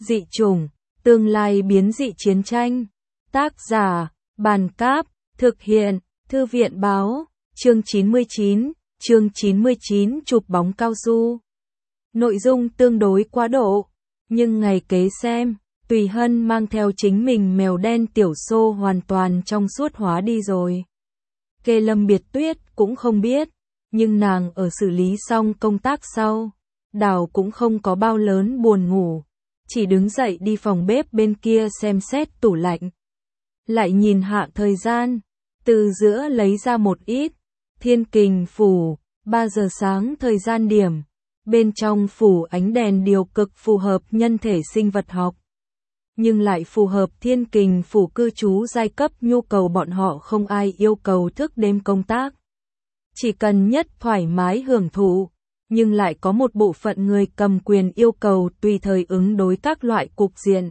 Dị chủng, tương lai biến dị chiến tranh. Tác giả, Bàn Cáp, thực hiện, Thư viện Báo, chương 99, chụp bóng cao su. Nội dung tương đối quá độ, nhưng ngày kế xem, Tùy Hân mang theo chính mình mèo đen Tiểu Xô hoàn toàn trong suốt hóa đi rồi. Kê Lâm Biệt Tuyết cũng không biết, nhưng nàng ở xử lý xong công tác sau, đảo cũng không có bao lớn buồn ngủ, chỉ đứng dậy đi phòng bếp bên kia xem xét tủ lạnh. Lại nhìn hạ thời gian, từ giữa lấy ra một ít, Thiên Kình phủ, 3 giờ sáng thời gian điểm, bên trong phủ ánh đèn điều cực phù hợp nhân thể sinh vật học. Nhưng lại phù hợp Thiên Kình phủ cư trú giai cấp nhu cầu bọn họ không ai yêu cầu thức đêm công tác. Chỉ cần nhất thoải mái hưởng thụ, nhưng lại có một bộ phận người cầm quyền yêu cầu tùy thời ứng đối các loại cục diện.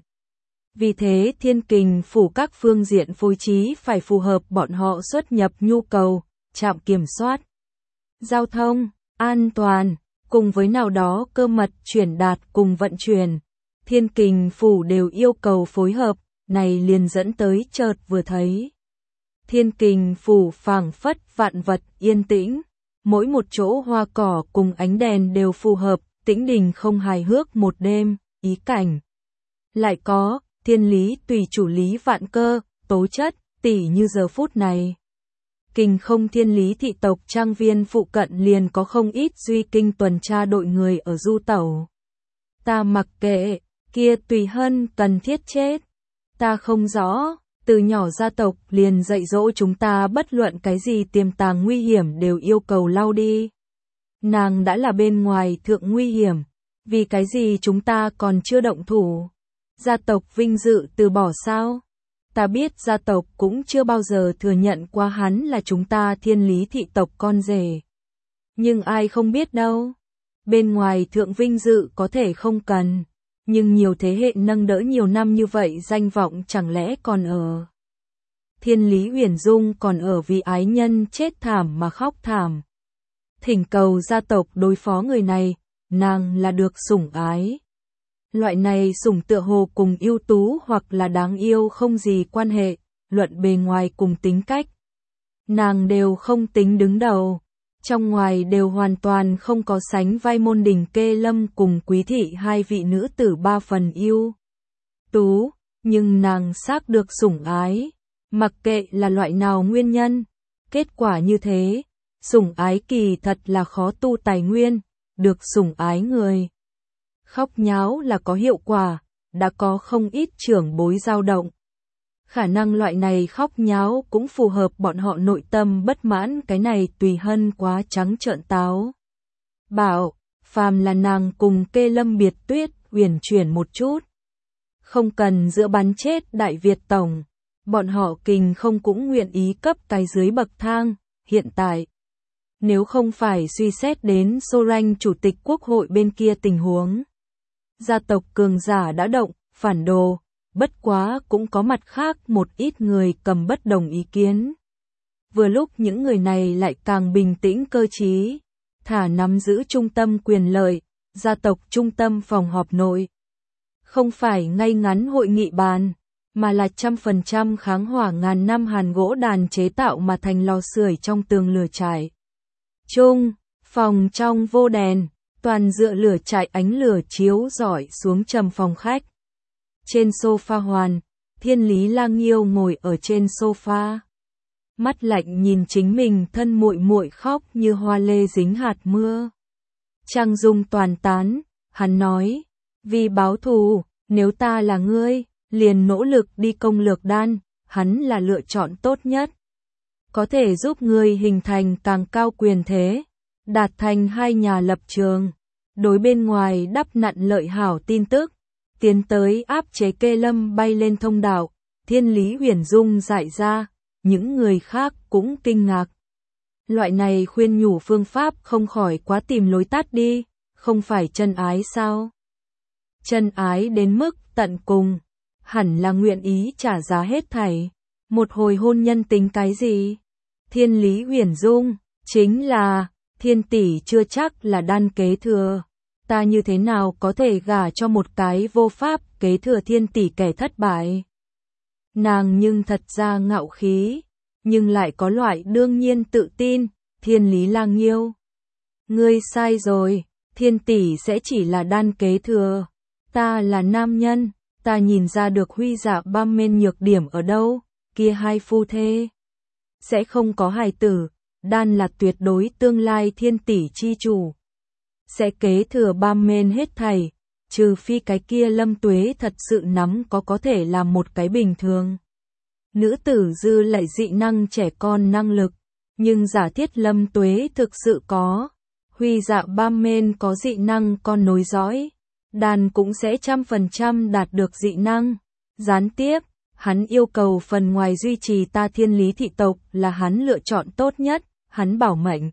Vì thế Thiên Kình phủ các phương diện phối trí phải phù hợp bọn họ xuất nhập nhu cầu, trạm kiểm soát, giao thông, an toàn, cùng với nào đó cơ mật chuyển đạt cùng vận chuyển. Thiên Kình phủ đều yêu cầu phối hợp, này liền dẫn tới chợt vừa thấy. Thiên Kình phủ phảng phất vạn vật yên tĩnh, mỗi một chỗ hoa cỏ cùng ánh đèn đều phù hợp, tĩnh đình không hài hước một đêm, ý cảnh. Lại có, thiên lý tùy chủ lý vạn cơ, tố chất, tỉ như giờ phút này. Kinh không thiên lý thị tộc trang viên phụ cận liền có không ít duy kinh tuần tra đội người ở du tẩu. Ta mặc kệ, kia Tùy Hân cần thiết chết. Ta không rõ, từ nhỏ gia tộc liền dạy dỗ chúng ta bất luận cái gì tiềm tàng nguy hiểm đều yêu cầu lau đi. Nàng đã là bên ngoài thượng nguy hiểm, vì cái gì chúng ta còn chưa động thủ? Gia tộc vinh dự từ bỏ sao? Ta biết gia tộc cũng chưa bao giờ thừa nhận qua hắn là chúng ta thiên lý thị tộc con rể. Nhưng ai không biết đâu. Bên ngoài thượng vinh dự có thể không cần, nhưng nhiều thế hệ nâng đỡ nhiều năm như vậy danh vọng chẳng lẽ còn ở. Thiên lý Huyền Dung còn ở vì ái nhân chết thảm mà khóc thảm. Thỉnh cầu gia tộc đối phó người này, nàng là được sủng ái. Loại này sủng tựa hồ cùng ưu tú hoặc là đáng yêu không gì quan hệ, luận bề ngoài cùng tính cách. Nàng đều không tính đứng đầu, trong ngoài đều hoàn toàn không có sánh vai môn đình Kê Lâm cùng Quý thị hai vị nữ tử 3 phần ưu tú, nhưng nàng xác được sủng ái, mặc kệ là loại nào nguyên nhân. Kết quả như thế, sủng ái kỳ thật là khó tu tài nguyên, được sủng ái người. Khóc nháo là có hiệu quả, đã có không ít trưởng bối dao động. Khả năng loại này khóc nháo cũng phù hợp bọn họ nội tâm bất mãn cái này Tùy Hân quá trắng trợn táo. Bảo, phàm là nàng cùng Kê Lâm Biệt Tuyết uyển chuyển một chút. Không cần giữa bắn chết Đại Việt Tổng, bọn họ Kình không cũng nguyện ý cấp cái dưới bậc thang, hiện tại. Nếu không phải suy xét đến Sorange chủ tịch quốc hội bên kia tình huống. Gia tộc cường giả đã động, phản đồ, bất quá cũng có mặt khác một ít người cầm bất đồng ý kiến. Vừa lúc những người này lại càng bình tĩnh cơ trí, thả nắm giữ trung tâm quyền lợi, gia tộc trung tâm phòng họp nội. Không phải ngay ngắn hội nghị bàn, mà là 100% kháng hỏa ngàn năm hàn gỗ đàn chế tạo mà thành lò sưởi trong tường lửa trại. Phòng trong vô đèn, toàn dựa lửa trại ánh lửa chiếu rọi xuống trầm phòng khách. Trên sofa hoàn, Thiên Lý Lang Nghiêu ngồi ở trên sofa. Mắt lạnh nhìn chính mình thân muội muội khóc như hoa lê dính hạt mưa. Trang dung toàn tán, hắn nói, vì báo thù, nếu ta là ngươi, liền nỗ lực đi công lược đan, hắn là lựa chọn tốt nhất. Có thể giúp ngươi hình thành càng cao quyền thế, đạt thành hai nhà lập trường, đối bên ngoài đắp nặn lợi hảo tin tức, tiến tới áp chế Kê Lâm bay lên thông đạo. Thiên lý Huyền Dung dại ra, những người khác cũng kinh ngạc. Loại này khuyên nhủ phương pháp không khỏi quá tìm lối tắt đi, không phải chân ái sao? Chân ái đến mức tận cùng, hẳn là nguyện ý trả giá hết thảy. Một hồi hôn nhân tính cái gì? Thiên lý Huyền Dung, chính là, Thiên tỷ chưa chắc là đan kế thừa. Ta như thế nào có thể gả cho một cái vô pháp kế thừa thiên tỷ kẻ thất bại. Nàng nhưng thật ra ngạo khí, nhưng lại có loại đương nhiên tự tin, Thiên Lý Lang Nghiêu. Ngươi sai rồi, thiên tỷ sẽ chỉ là đan kế thừa. Ta là nam nhân, ta nhìn ra được Huy Dạ Bam Men nhược điểm ở đâu, kia hai phu thê sẽ không có hài tử, đan là tuyệt đối tương lai thiên tỷ chi chủ. Sẽ kế thừa Bam Men hết thảy, trừ phi cái kia Lâm Tuế thật sự nắm có thể làm một cái bình thường. Nữ tử dư lại dị năng trẻ con năng lực, nhưng giả thiết Lâm Tuế thực sự có. Huy Dạ Bam Men có dị năng con nối dõi, đàn cũng sẽ 100% đạt được dị năng. Gián tiếp, hắn yêu cầu phần ngoài duy trì ta Thiên Lý thị tộc là hắn lựa chọn tốt nhất, hắn bảo mệnh.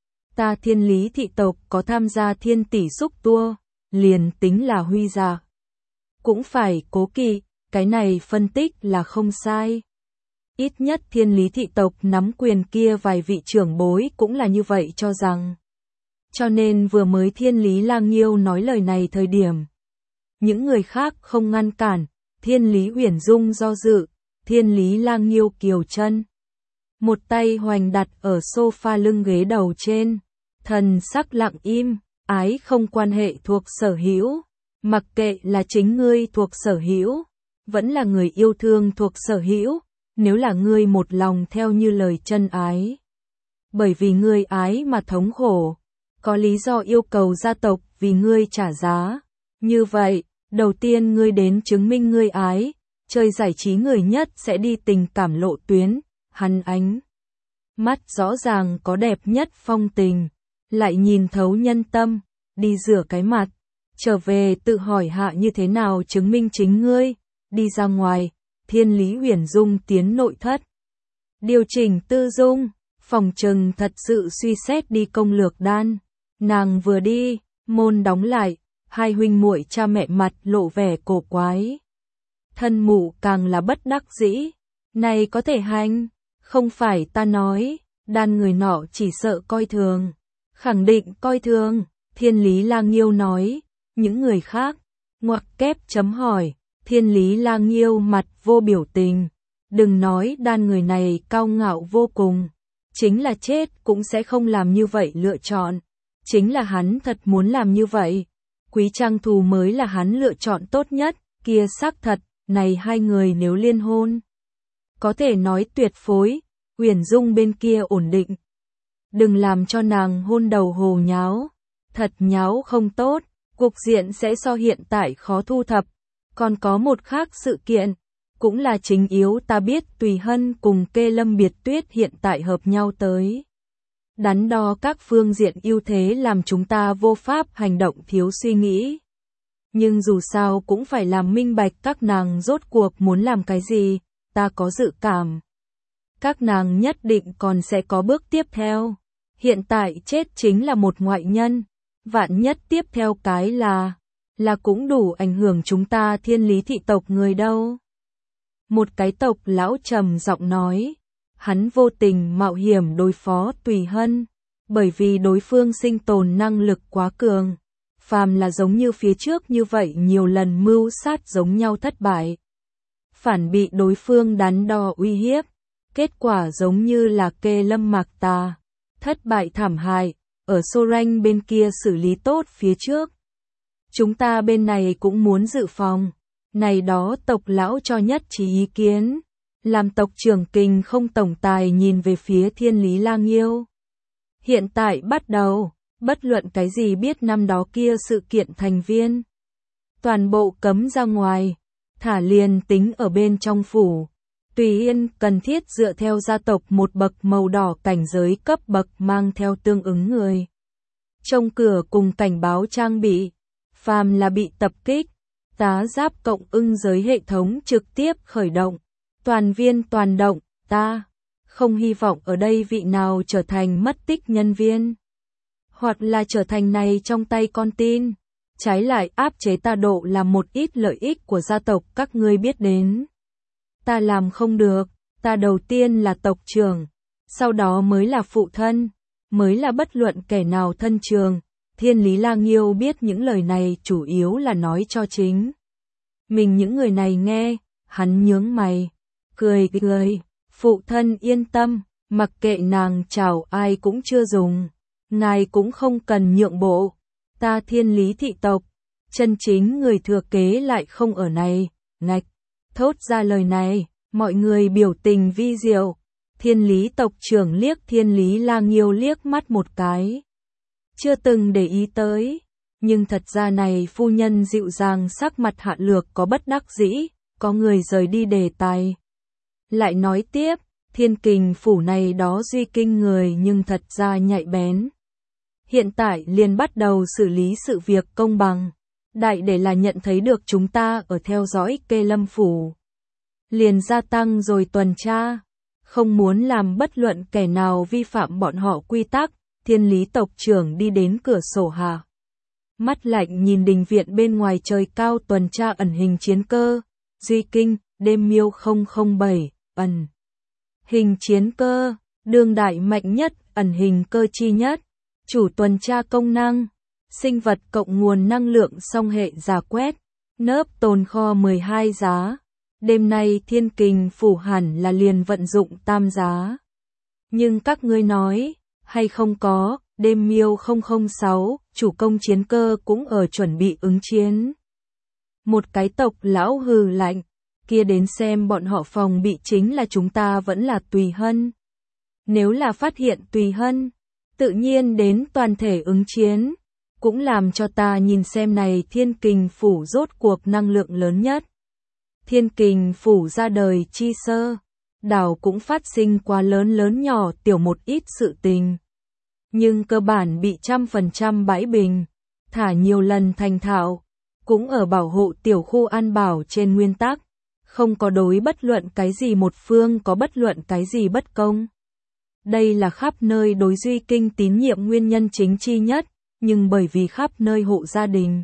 Ta Thiên Lý thị tộc có tham gia thiên tỷ xúc tua, liền tính là Huy Dạ cũng phải cố kỵ, cái này phân tích là không sai. Ít nhất Thiên Lý thị tộc nắm quyền kia vài vị trưởng bối cũng là như vậy cho rằng. Cho nên vừa mới Thiên Lý Lang Nghiêu nói lời này thời điểm, những người khác không ngăn cản, Thiên Lý Uyển Dung do dự, Thiên Lý Lang Nghiêu kiều chân. Một tay hoành đặt ở sofa lưng ghế đầu trên, thần sắc lặng im, ái không quan hệ thuộc sở hữu, mặc kệ là chính ngươi thuộc sở hữu, vẫn là người yêu thương thuộc sở hữu, nếu là ngươi một lòng theo như lời chân ái. Bởi vì ngươi ái mà thống khổ, có lý do yêu cầu gia tộc vì ngươi trả giá. Như vậy, đầu tiên ngươi đến chứng minh ngươi ái, chơi giải trí người nhất sẽ đi tình cảm lộ tuyến, hắn ánh mắt rõ ràng có đẹp nhất phong tình, lại nhìn thấu nhân tâm, đi rửa cái mặt, trở về tự hỏi hạ như thế nào chứng minh chính ngươi, đi ra ngoài, Thiên Lý Uyển Dung tiến nội thất. Điều chỉnh tư dung, phòng trừng thật sự suy xét đi công lược đan. Nàng vừa đi, môn đóng lại, hai huynh muội cha mẹ mặt lộ vẻ cổ quái. Thân mụ càng là bất đắc dĩ, này có thể hành, không phải ta nói, đan người nọ chỉ sợ coi thường, khẳng định coi thường, Thiên Lý Lang Nghiêu nói, những người khác, ngoặc kép chấm hỏi, Thiên Lý Lang Nghiêu mặt vô biểu tình, đừng nói đan người này cao ngạo vô cùng, chính là chết cũng sẽ không làm như vậy lựa chọn. Chính là hắn thật muốn làm như vậy. Quý Trang Thù mới là hắn lựa chọn tốt nhất, kia xác thật, này hai người nếu liên hôn. Có thể nói tuyệt phối, Uyển Dung bên kia ổn định. Đừng làm cho nàng hôn đầu hồ nháo. Thật nháo không tốt, cục diện sẽ so hiện tại khó thu thập. Còn có một khác sự kiện, cũng là chính yếu ta biết Tùy Hân cùng Kê Lâm Biệt Tuyết hiện tại hợp nhau tới. Đắn đo các phương diện ưu thế làm chúng ta vô pháp hành động thiếu suy nghĩ. Nhưng dù sao cũng phải làm minh bạch các nàng rốt cuộc muốn làm cái gì, ta có dự cảm. Các nàng nhất định còn sẽ có bước tiếp theo. Hiện tại chết chính là một ngoại nhân, vạn nhất tiếp theo cái là cũng đủ ảnh hưởng chúng ta Thiên Lý thị tộc người đâu. Một cái tộc lão trầm giọng nói. Hắn vô tình mạo hiểm đối phó Tùy Hân, bởi vì đối phương sinh tồn năng lực quá cường, phàm là giống như phía trước như vậy nhiều lần mưu sát giống nhau thất bại. Phản bị đối phương đắn đo uy hiếp, kết quả giống như là Kê Lâm Mạc Tà, thất bại thảm hại, ở Soren bên kia xử lý tốt phía trước. Chúng ta bên này cũng muốn dự phòng, này đó tộc lão cho nhất trí ý kiến. Làm tộc trưởng Kình không tổng tài nhìn về phía Thiên Lý Lang Nghiêu. Hiện tại bắt đầu, bất luận cái gì biết năm đó kia sự kiện thành viên. Toàn bộ cấm ra ngoài, thả liền tính ở bên trong phủ. Tùy Yên cần thiết dựa theo gia tộc một bậc màu đỏ cảnh giới cấp bậc mang theo tương ứng người. Trong cửa cùng cảnh báo trang bị, phàm là bị tập kích, tá giáp cộng ưng giới hệ thống trực tiếp khởi động. Toàn viên toàn động, ta không hy vọng ở đây vị nào trở thành mất tích nhân viên, hoặc là trở thành này trong tay con tin, trái lại áp chế ta độ là một ít lợi ích của gia tộc các ngươi biết đến. Ta làm không được, ta đầu tiên là tộc trưởng, sau đó mới là phụ thân, mới là bất luận kẻ nào thân trường. Thiên Lý Lang Nghiêu biết những lời này chủ yếu là nói cho chính Mình những người này nghe, hắn nhướng mày, cười cười, phụ thân yên tâm, mặc kệ nàng chào ai cũng chưa dùng, ngài cũng không cần nhượng bộ, ta Thiên Lý thị tộc, chân chính người thừa kế lại không ở này, ngạch, thốt ra lời này, mọi người biểu tình vi diệu, Thiên Lý tộc trưởng liếc Thiên Lý Lang Nhiêu liếc mắt một cái, chưa từng để ý tới. Nhưng thật ra này phu nhân dịu dàng sắc mặt Hạ Lược có bất đắc dĩ, có người rời đi đề tài. Lại nói tiếp, Thiên Kình phủ này đó duy kinh người nhưng thật ra nhạy bén. Hiện tại liền bắt đầu xử lý sự việc công bằng. Đại để là nhận thấy được chúng ta ở theo dõi Kê Lâm phủ. Liền gia tăng rồi tuần tra. Không muốn làm bất luận kẻ nào vi phạm bọn họ quy tắc, Thiên Lý tộc trưởng đi đến cửa sổ hạ. Mắt lạnh nhìn đình viện bên ngoài trời cao tuần tra ẩn hình chiến cơ, duy kinh, đêm miêu 007, ẩn. Hình chiến cơ, đương đại mạnh nhất, ẩn hình cơ chi nhất, chủ tuần tra công năng, sinh vật cộng nguồn năng lượng song hệ giả quét, nớp tồn kho 12 giá. Đêm nay Thiên Kình phủ hẳn là liền vận dụng tam giá. Nhưng các ngươi nói, hay không có, đêm miêu 006, chủ công chiến cơ cũng ở chuẩn bị ứng chiến. Một cái tộc lão hừ lạnh, kia đến xem bọn họ phòng bị chính là chúng ta vẫn là Tùy Hân. Nếu là phát hiện Tùy Hân, tự nhiên đến toàn thể ứng chiến, cũng làm cho ta nhìn xem này Thiên Kình phủ rốt cuộc năng lượng lớn nhất. Thiên Kình phủ ra đời chi sơ, đảo cũng phát sinh quá lớn nhỏ tiểu một ít sự tình. Nhưng cơ bản bị 100% bãi bình, thả nhiều lần thành thạo, cũng ở bảo hộ tiểu khu an bảo trên nguyên tắc, không có đối bất luận cái gì một phương có bất luận cái gì bất công. Đây là khắp nơi đối duy kinh tín nhiệm nguyên nhân chính chi nhất, nhưng bởi vì khắp nơi hộ gia đình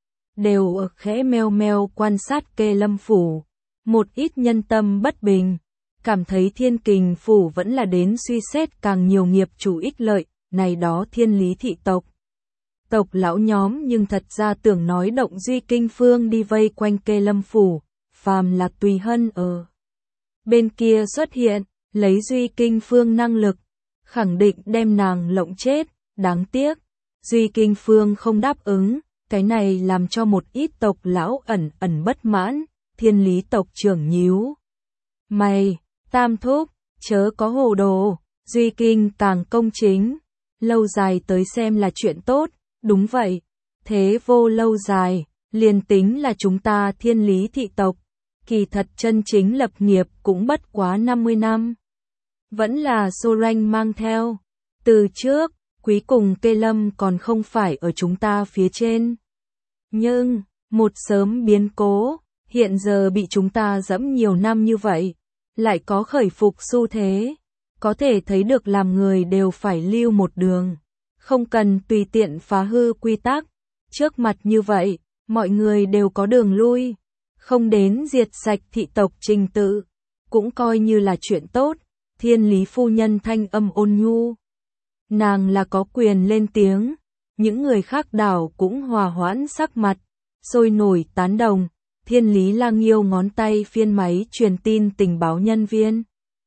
đều ở khẽ meo meo quan sát Kê Lâm phủ, một ít nhân tâm bất bình, cảm thấy Thiên Kình phủ vẫn là đến suy xét càng nhiều nghiệp chủ ích lợi, này đó Thiên Lý thị tộc. Tộc lão nhóm nhưng thật ra tưởng nói động duy kinh phương đi vây quanh Kê Lâm phủ, phàm là Tùy Hân ở bên kia xuất hiện, lấy duy kinh phương năng lực, khẳng định đem nàng lộng chết, đáng tiếc, duy kinh phương không đáp ứng, cái này làm cho một ít tộc lão ẩn bất mãn, Thiên Lý tộc trưởng nhíu mày, tam thúc, chớ có hồ đồ, duy kinh càng công chính, lâu dài tới xem là chuyện tốt, đúng vậy, thế vô lâu dài, liền tính là chúng ta Thiên Lý thị tộc, kỳ thật chân chính lập nghiệp cũng bất quá 50 năm. Vẫn là Sorange mang theo, từ trước, quý cùng Kê Lâm còn không phải ở chúng ta phía trên. Nhưng, một sớm biến cố, hiện giờ bị chúng ta dẫm nhiều năm như vậy, lại có khởi phục xu thế, có thể thấy được làm người đều phải lưu một đường, không cần tùy tiện phá hư quy tắc, trước mặt như vậy, mọi người đều có đường lui, không đến diệt sạch thị tộc trình tự, cũng coi như là chuyện tốt, Thiên Lý phu nhân thanh âm ôn nhu. Nàng là có quyền lên tiếng, những người khác đảo cũng hòa hoãn sắc mặt, sôi nổi tán đồng, Thiên Lý Lang Nhiêu ngón tay phiên máy truyền tin tình báo nhân viên.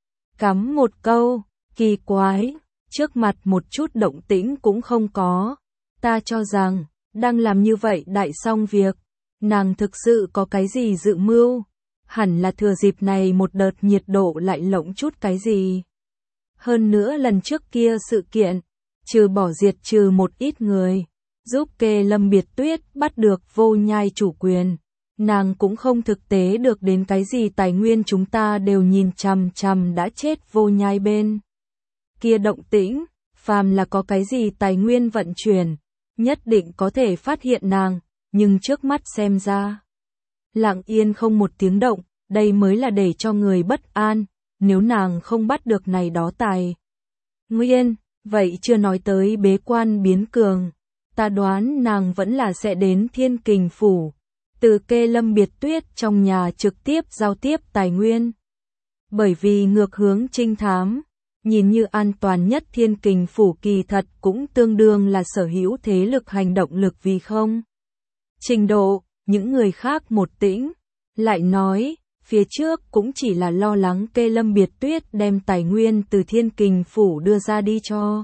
Cắm một câu, kỳ quái, trước mặt một chút động tĩnh cũng không có, ta cho rằng, đang làm như vậy đại xong việc, nàng thực sự có cái gì dự mưu, hẳn là thừa dịp này một đợt nhiệt độ lại lộng chút cái gì. Hơn nữa lần trước kia sự kiện, trừ bỏ diệt trừ một ít người, giúp Kê Lâm Biệt Tuyết bắt được Vô Nhai chủ quyền, nàng cũng không thực tế được đến cái gì tài nguyên chúng ta đều nhìn chằm chằm đã chết Vô Nhai bên. Kia động tĩnh, phàm là có cái gì tài nguyên vận chuyển, nhất định có thể phát hiện nàng, nhưng trước mắt xem ra, lặng yên không một tiếng động, đây mới là để cho người bất an, nếu nàng không bắt được này đó tài nguyên, vậy chưa nói tới bế quan biến cường, ta đoán nàng vẫn là sẽ đến Thiên Kình phủ, từ Kê Lâm Biệt Tuyết trong nhà trực tiếp giao tiếp tài nguyên. Bởi vì ngược hướng trinh thám, nhìn như an toàn nhất Thiên Kình phủ kỳ thật cũng tương đương là sở hữu thế lực hành động lực vì không. Trình độ, những người khác một tĩnh, Lại nói, phía trước cũng chỉ là lo lắng kê Lâm Biệt Tuyết đem tài nguyên từ Thiên Kình Phủ đưa ra đi cho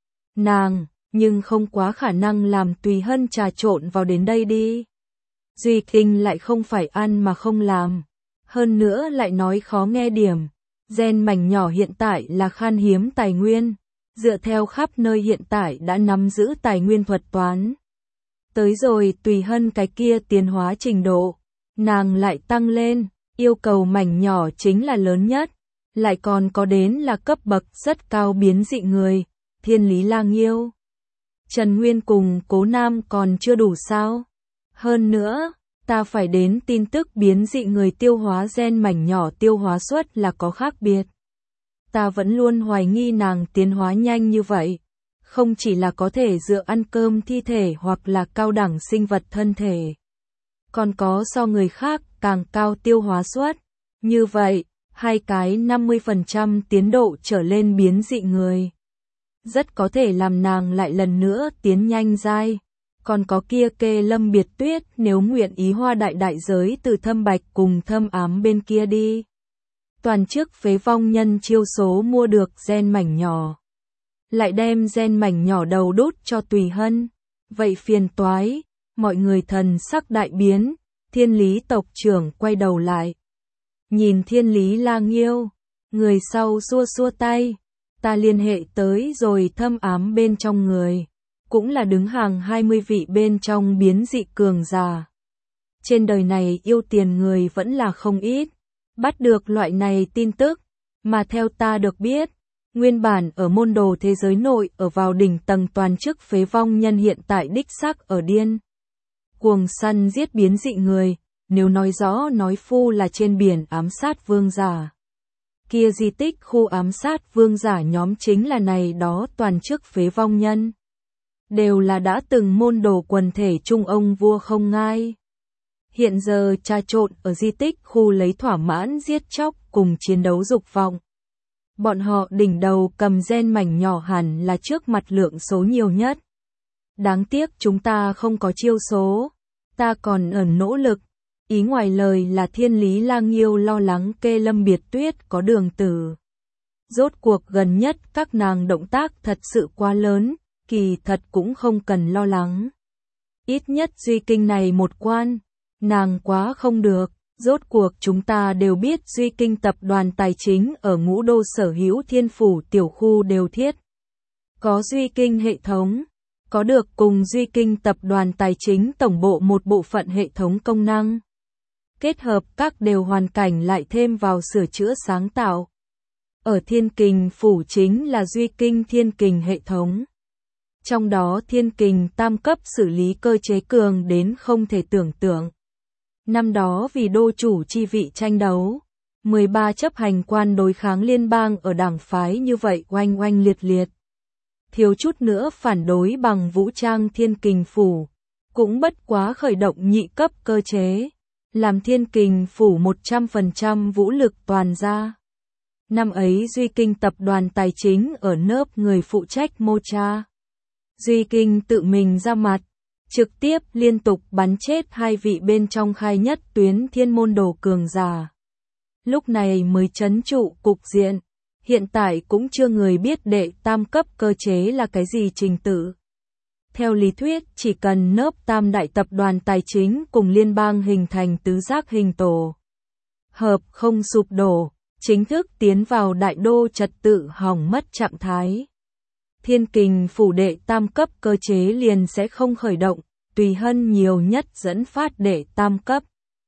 nàng, nhưng không quá khả năng làm Tùy Hân trà trộn vào đến đây đi. Duy Kinh lại không phải ăn mà không làm. Hơn nữa lại nói khó nghe điểm. Gen mảnh nhỏ hiện tại là khan hiếm tài nguyên. Dựa theo khắp nơi hiện tại đã nắm giữ tài nguyên thuật toán. Tới rồi Tùy Hân cái kia tiến hóa trình độ. Nàng lại tăng lên. Yêu cầu mảnh nhỏ chính là lớn nhất. Lại còn có đến là cấp bậc rất cao biến dị người. Thiên Lý Lang Yêu. Trần Nguyên cùng Cố Nam còn chưa đủ sao? Hơn nữa, ta phải đến tin tức biến dị người tiêu hóa gen mảnh nhỏ tiêu hóa suất là có khác biệt. Ta vẫn luôn hoài nghi nàng tiến hóa nhanh như vậy. Không chỉ là có thể dựa ăn cơm thi thể hoặc là cao đẳng sinh vật thân thể. Còn có so người khác càng cao tiêu hóa suất. Như vậy, hai cái 50% tiến độ trở lên biến dị người. Rất có thể làm nàng lại lần nữa tiến nhanh dai. Còn có kia kê Lâm Biệt Tuyết nếu nguyện ý hoa đại giới từ Thâm Bạch cùng Thâm Ám bên kia đi. Toàn chức phế vong nhân chiêu số mua được gen mảnh nhỏ. Lại đem gen mảnh nhỏ đầu đút cho Tùy Hân. Vậy phiền toái, mọi người thần sắc đại biến, Thiên Lý tộc trưởng quay đầu lại. Nhìn Thiên Lý Lang Yêu, người sau xua xua tay, ta liên hệ tới rồi Thâm Ám bên trong người. Cũng là đứng hàng 20 vị bên trong biến dị cường giả. Trên đời này yêu tiền người vẫn là không ít. Bắt được loại này tin tức, mà theo ta được biết, nguyên bản ở môn đồ thế giới nội ở vào đỉnh tầng toàn chức phế vong nhân hiện tại đích xác ở điên. Cuồng săn giết biến dị người, nếu nói rõ nói phu là trên biển ám sát vương giả. Kia di tích khu ám sát vương giả nhóm chính là này đó toàn chức phế vong nhân. Đều là đã từng môn đồ quần thể trung ông vua không ngai. Hiện giờ trà trộn ở di tích khu lấy thỏa mãn giết chóc cùng chiến đấu dục vọng. Bọn họ đỉnh đầu cầm gen mảnh nhỏ hẳn là trước mặt lượng số nhiều nhất. Đáng tiếc chúng ta không có chiêu số. Ta còn ở nỗ lực. Ý ngoài lời là Thiên Lý Lang Yêu lo lắng kê Lâm Biệt Tuyết có đường tử. Rốt cuộc gần nhất các nàng động tác thật sự quá lớn. Kỳ thật cũng không cần lo lắng. Ít nhất Duy Kinh này một quan, nàng quá không được. Rốt cuộc chúng ta đều biết Duy Kinh tập đoàn tài chính ở Ngũ Đô sở hữu Thiên Phủ tiểu khu đều thiết. Có Duy Kinh hệ thống, có được cùng Duy Kinh tập đoàn tài chính tổng bộ một bộ phận hệ thống công năng. Kết hợp các đều hoàn cảnh lại thêm vào sửa chữa sáng tạo. Ở Thiên Kình Phủ chính là Duy Kinh Thiên Kình hệ thống. Trong đó Thiên Kình tam cấp xử lý cơ chế cường đến không thể tưởng tượng. Năm đó vì đô chủ chi vị tranh đấu, 13 chấp hành quan đối kháng liên bang ở đảng phái như vậy oanh oanh liệt liệt. Thiếu chút nữa phản đối bằng vũ trang Thiên Kình Phủ, cũng bất quá khởi động nhị cấp cơ chế, làm Thiên Kình Phủ 100% vũ lực toàn ra. Năm ấy Duy Kinh tập đoàn tài chính ở nớp người phụ trách Mocha. Duy Kinh tự mình ra mặt, trực tiếp liên tục bắn chết hai vị bên trong khai nhất tuyến thiên môn đồ cường giả. Lúc này mới trấn trụ cục diện, hiện tại cũng chưa người biết đệ tam cấp cơ chế là cái gì trình tự. Theo lý thuyết chỉ cần nớp tam đại tập đoàn tài chính cùng liên bang hình thành tứ giác hình tổ. Hợp không sụp đổ, chính thức tiến vào đại đô trật tự hỏng mất trạng thái. Thiên Kình Phủ đệ tam cấp cơ chế liền sẽ không khởi động, Tùy Hân nhiều nhất dẫn phát đệ tam cấp.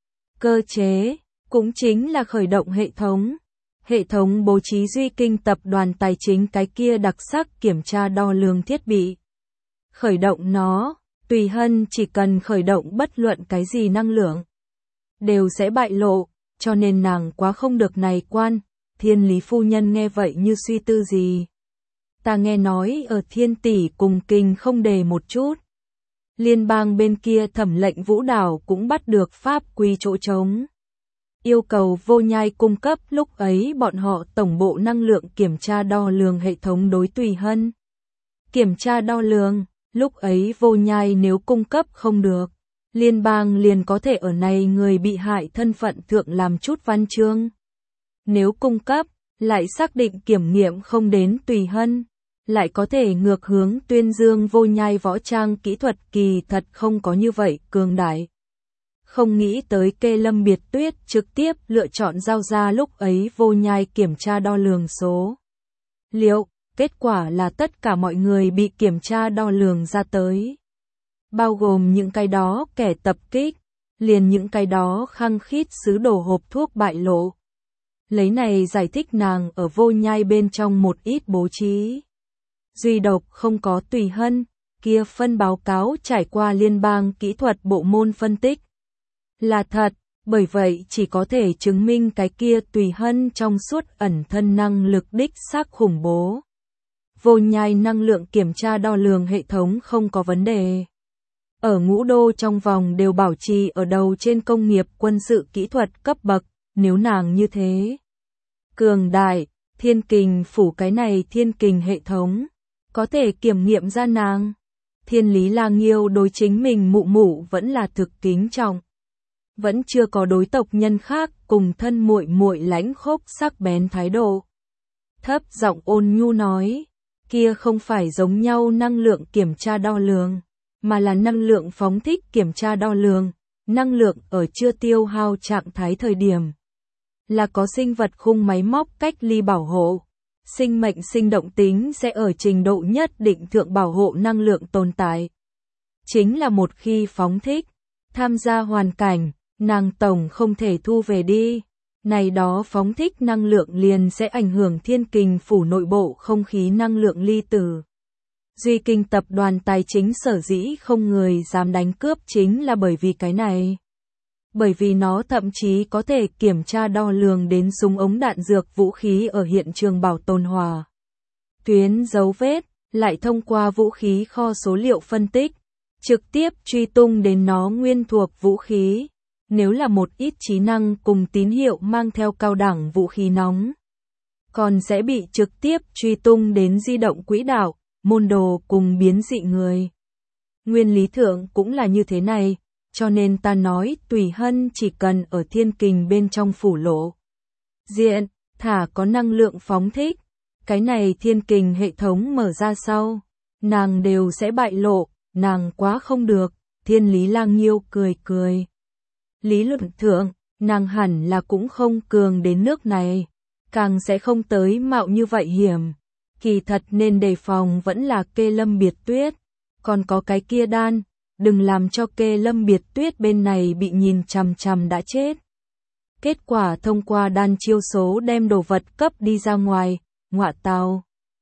Cơ chế, cũng chính là khởi động hệ thống. Hệ thống bố trí Duy Kinh tập đoàn tài chính cái kia đặc sắc kiểm tra đo lường thiết bị. Khởi động nó, Tùy Hân chỉ cần khởi động bất luận cái gì năng lượng, đều sẽ bại lộ, cho nên nàng quá không được này quan. Thiên Lý phu nhân nghe vậy như suy tư gì. Ta nghe nói ở Thiên Tỷ cùng Kinh không đề một chút. Liên bang bên kia Thẩm lệnh Vũ Đảo cũng bắt được pháp quy chỗ trống. Yêu cầu Vô Nhai cung cấp lúc ấy bọn họ tổng bộ năng lượng kiểm tra đo lường hệ thống đối Tùy Hân. Kiểm tra đo lường, lúc ấy Vô Nhai nếu cung cấp không được, liên bang liền có thể ở này người bị hại thân phận thượng làm chút văn chương. Nếu cung cấp, lại xác định kiểm nghiệm không đến Tùy Hân, lại có thể ngược hướng tuyên dương Vô Nhai võ trang kỹ thuật kỳ thật không có như vậy cường đại. Không nghĩ tới Kê Lâm Biệt Tuyết trực tiếp lựa chọn giao ra lúc ấy Vô Nhai kiểm tra đo lường số liệu, kết quả là tất cả mọi người bị kiểm tra đo lường ra tới. Bao gồm những cái đó kẻ tập kích, liền những cái đó khăng khít sứ đồ hộp thuốc bại lộ. Lấy này giải thích nàng ở Vô Nhai bên trong một ít bố trí. Duy độc không có Tùy Hân, kia phân báo cáo trải qua liên bang kỹ thuật bộ môn phân tích. Là thật, bởi vậy chỉ có thể chứng minh cái kia Tùy Hân trong suốt ẩn thân năng lực đích xác khủng bố. Vô Nhai năng lượng kiểm tra đo lường hệ thống không có vấn đề. Ở ngũ đô trong vòng đều bảo trì ở đầu trên công nghiệp quân sự kỹ thuật cấp bậc, nếu nàng như thế. Cường đại, thiên kình phủ cái này thiên kình hệ thống, có thể kiểm nghiệm ra nàng. Thiên Lý Lang Nghiêu đối chính mình mụ mụ vẫn là thực kính trọng. Vẫn chưa có đối tộc nhân khác cùng thân muội muội lãnh khốc sắc bén thái độ. Thấp giọng ôn nhu nói, kia không phải giống nhau năng lượng kiểm tra đo lường, mà là năng lượng phóng thích kiểm tra đo lường, năng lượng ở chưa tiêu hao trạng thái thời điểm. Là có sinh vật khung máy móc cách ly bảo hộ. Sinh mệnh sinh động tính sẽ ở trình độ nhất định thượng bảo hộ năng lượng tồn tại. Chính là một khi phóng thích, tham gia hoàn cảnh, nàng tổng không thể thu về đi. Này đó phóng thích năng lượng liền sẽ ảnh hưởng thiên kình phủ nội bộ không khí năng lượng ly tử. Duy Kinh tập đoàn tài chính sở dĩ không người dám đánh cướp chính là bởi vì cái này. Bởi vì nó thậm chí có thể kiểm tra đo lường đến súng ống đạn dược vũ khí ở hiện trường bảo tồn hòa tuyến dấu vết, lại thông qua vũ khí kho số liệu phân tích, trực tiếp truy tung đến nó nguyên thuộc vũ khí. Nếu là một ít trí năng cùng tín hiệu mang theo cao đẳng vũ khí nóng, còn sẽ bị trực tiếp truy tung đến di động quỹ đạo, môn đồ cùng biến dị người. Nguyên lý thượng cũng là như thế này. Cho nên ta nói Tùy Hân chỉ cần ở thiên kình bên trong phủ lộ diện, thả có năng lượng phóng thích, cái này thiên kình hệ thống mở ra sau, nàng đều sẽ bại lộ, nàng quá không được. Thiên Lý Lang Nghiêu cười cười. Lý luận thượng, nàng hẳn là cũng không cường đến nước này, càng sẽ không tới mạo như vậy hiểm. Kỳ thật nên đề phòng vẫn là Kê Lâm Biệt Tuyết, còn có cái kia đan. Đừng làm cho Kê Lâm Biệt Tuyết bên này bị nhìn chằm chằm đã chết. Kết quả thông qua đan chiêu số đem đồ vật cấp đi ra ngoài, ngọa tào.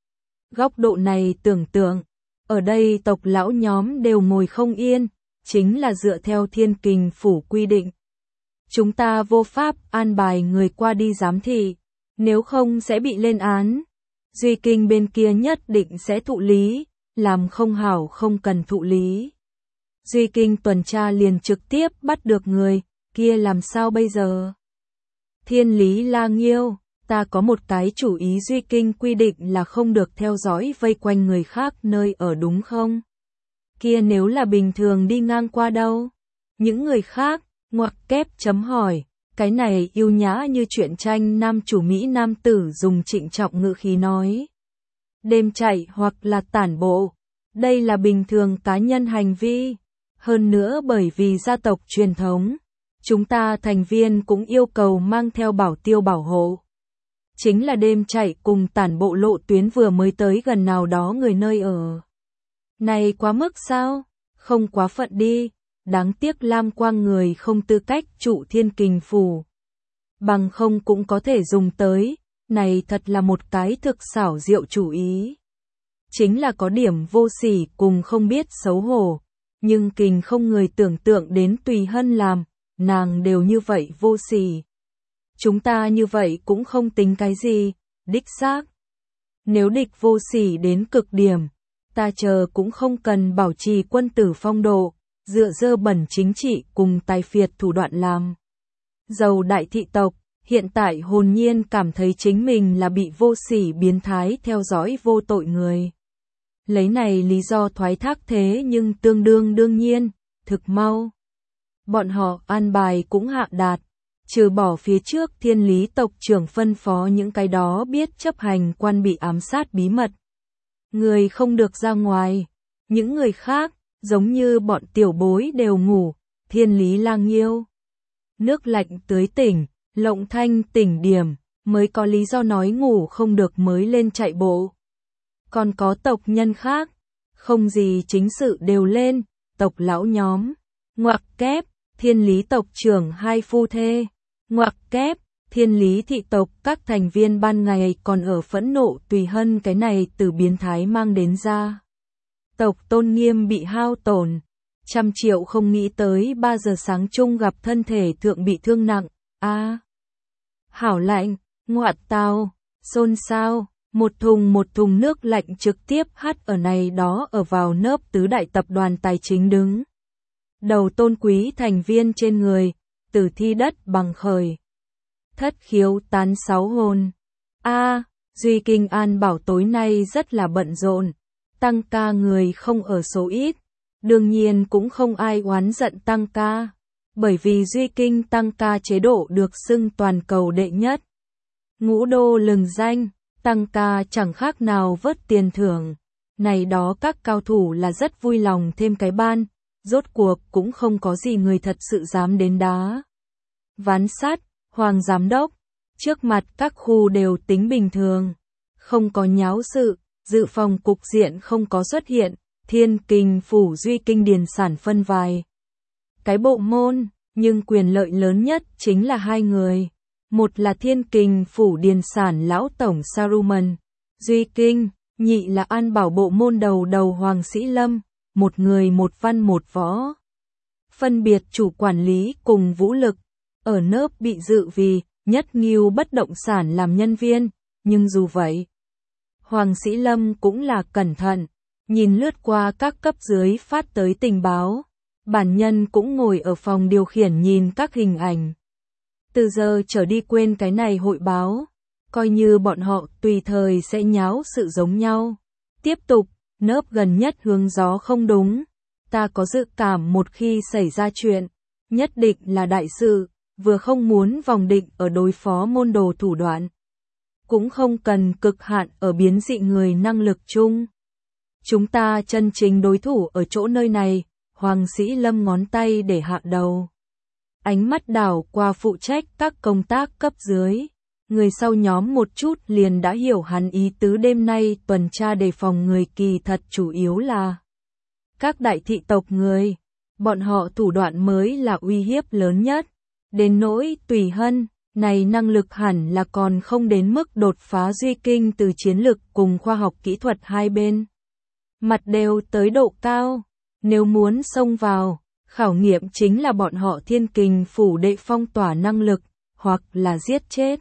Góc độ này tưởng tượng, ở đây tộc lão nhóm đều ngồi không yên, chính là dựa theo thiên kình phủ quy định. Chúng ta vô pháp an bài người qua đi giám thị, nếu không sẽ bị lên án. Duy Kinh bên kia nhất định sẽ thụ lý, làm không hảo không cần thụ lý. Duy Kinh tuần tra liền trực tiếp bắt được người, kia làm sao bây giờ? Thiên Lý Lang Nghiêu, ta có một cái chủ ý. Duy Kinh quy định là không được theo dõi vây quanh người khác nơi ở đúng không? Kia nếu là bình thường đi ngang qua đâu? Những người khác, ngoặc kép chấm hỏi, cái này yêu nhã như truyện tranh nam chủ Mỹ nam tử dùng trịnh trọng ngữ khí nói. Đêm chạy hoặc là tản bộ, đây là bình thường cá nhân hành vi. Hơn nữa bởi vì gia tộc truyền thống, chúng ta thành viên cũng yêu cầu mang theo bảo tiêu bảo hộ. Chính là đêm chạy cùng tản bộ lộ tuyến vừa mới tới gần nào đó người nơi ở. Này quá mức sao? Không quá phận đi. Đáng tiếc Lam Quang người không tư cách trụ thiên kình phủ. Bằng không cũng có thể dùng tới. Này thật là một cái thực xảo diệu chủ ý. Chính là có điểm vô sỉ cùng không biết xấu hổ. Nhưng kình không người tưởng tượng đến Tùy Hân làm, nàng đều như vậy vô sỉ. Chúng ta như vậy cũng không tính cái gì, đích xác. Nếu địch vô sỉ đến cực điểm, ta chờ cũng không cần bảo trì quân tử phong độ, dựa dơ bẩn chính trị cùng tài phiệt thủ đoạn làm. Giàu đại thị tộc, hiện tại hồn nhiên cảm thấy chính mình là bị vô sỉ biến thái theo dõi vô tội người. Lấy này lý do thoái thác thế nhưng tương đương đương nhiên, thực mau. Bọn họ an bài cũng hạ đạt, trừ bỏ phía trước Thiên Lý tộc trưởng phân phó những cái đó biết chấp hành quan bị ám sát bí mật. Người không được ra ngoài, những người khác, giống như bọn tiểu bối đều ngủ, Thiên Lý lang yêu. Nước lạnh tưới tỉnh, Lộng Thanh tỉnh điểm, mới có lý do nói ngủ không được mới lên chạy bộ. Còn có tộc nhân khác, không gì chính sự đều lên, tộc lão nhóm, ngoặc kép, Thiên Lý tộc trưởng hai phu thê, ngoặc kép, Thiên Lý thị tộc các thành viên ban ngày còn ở phẫn nộ Tùy Hân cái này từ biến thái mang đến ra. Tộc tôn nghiêm bị hao tổn, 100 triệu không nghĩ tới 3 giờ sáng chung gặp thân thể thượng bị thương nặng, hảo lạnh, ngoạn tào, xôn xao, một thùng nước lạnh trực tiếp hắt ở này đó ở vào nớp tứ đại tập đoàn tài chính đứng. Đầu tôn quý thành viên trên người, tử thi đất bằng khởi. Thất khiếu tán sáu hồn. Duy Kinh An bảo tối nay rất là bận rộn, tăng ca người không ở số ít, đương nhiên cũng không ai oán giận tăng ca, bởi vì Duy Kinh tăng ca chế độ được xưng toàn cầu đệ nhất. Ngũ đô lừng danh, tăng ca chẳng khác nào vớt tiền thưởng, này đó các cao thủ là rất vui lòng thêm cái ban, rốt cuộc cũng không có gì người thật sự dám đến đá. Ván sát, Hoàng Giám Đốc, trước mặt các khu đều tính bình thường, không có nháo sự, dự phòng cục diện không có xuất hiện, Thiên Kình phủ Duy Kinh điền sản phân vài cái bộ môn, nhưng quyền lợi lớn nhất chính là hai người. Một là Thiên Kình phủ điền sản lão tổng Saruman, Duy Kinh, nhị là an bảo bộ môn đầu Hoàng Sĩ Lâm, một người một văn một võ. Phân biệt chủ quản lý cùng vũ lực, ở nớp bị dự vì nhất nghiêu bất động sản làm nhân viên, nhưng dù vậy, Hoàng Sĩ Lâm cũng là cẩn thận, nhìn lướt qua các cấp dưới phát tới tình báo, bản nhân cũng ngồi ở phòng điều khiển nhìn các hình ảnh. Từ giờ trở đi quên cái này hội báo, coi như bọn họ tùy thời sẽ nháo sự giống nhau. Tiếp tục, nớp gần nhất hướng gió không đúng, ta có dự cảm một khi xảy ra chuyện, nhất định là đại sự, vừa không muốn vòng định ở đối phó môn đồ thủ đoạn, cũng không cần cực hạn ở biến dị người năng lực chung. Chúng ta chân chính đối thủ ở chỗ nơi này, Hoàng Sĩ Lâm ngón tay để hạ đầu. Ánh mắt đảo qua phụ trách các công tác cấp dưới. Người sau nhóm một chút liền đã hiểu hắn ý tứ đêm nay tuần tra đề phòng người kỳ thật chủ yếu là các đại thị tộc người. Bọn họ thủ đoạn mới là uy hiếp lớn nhất. Đến nỗi Tùy Hân, này năng lực hẳn là còn không đến mức đột phá Duy Kinh từ chiến lực cùng khoa học kỹ thuật hai bên. Mặt đều tới độ cao, nếu muốn xông vào, khảo nghiệm chính là bọn họ Thiên Kình phủ đệ phong tỏa năng lực, hoặc là giết chết,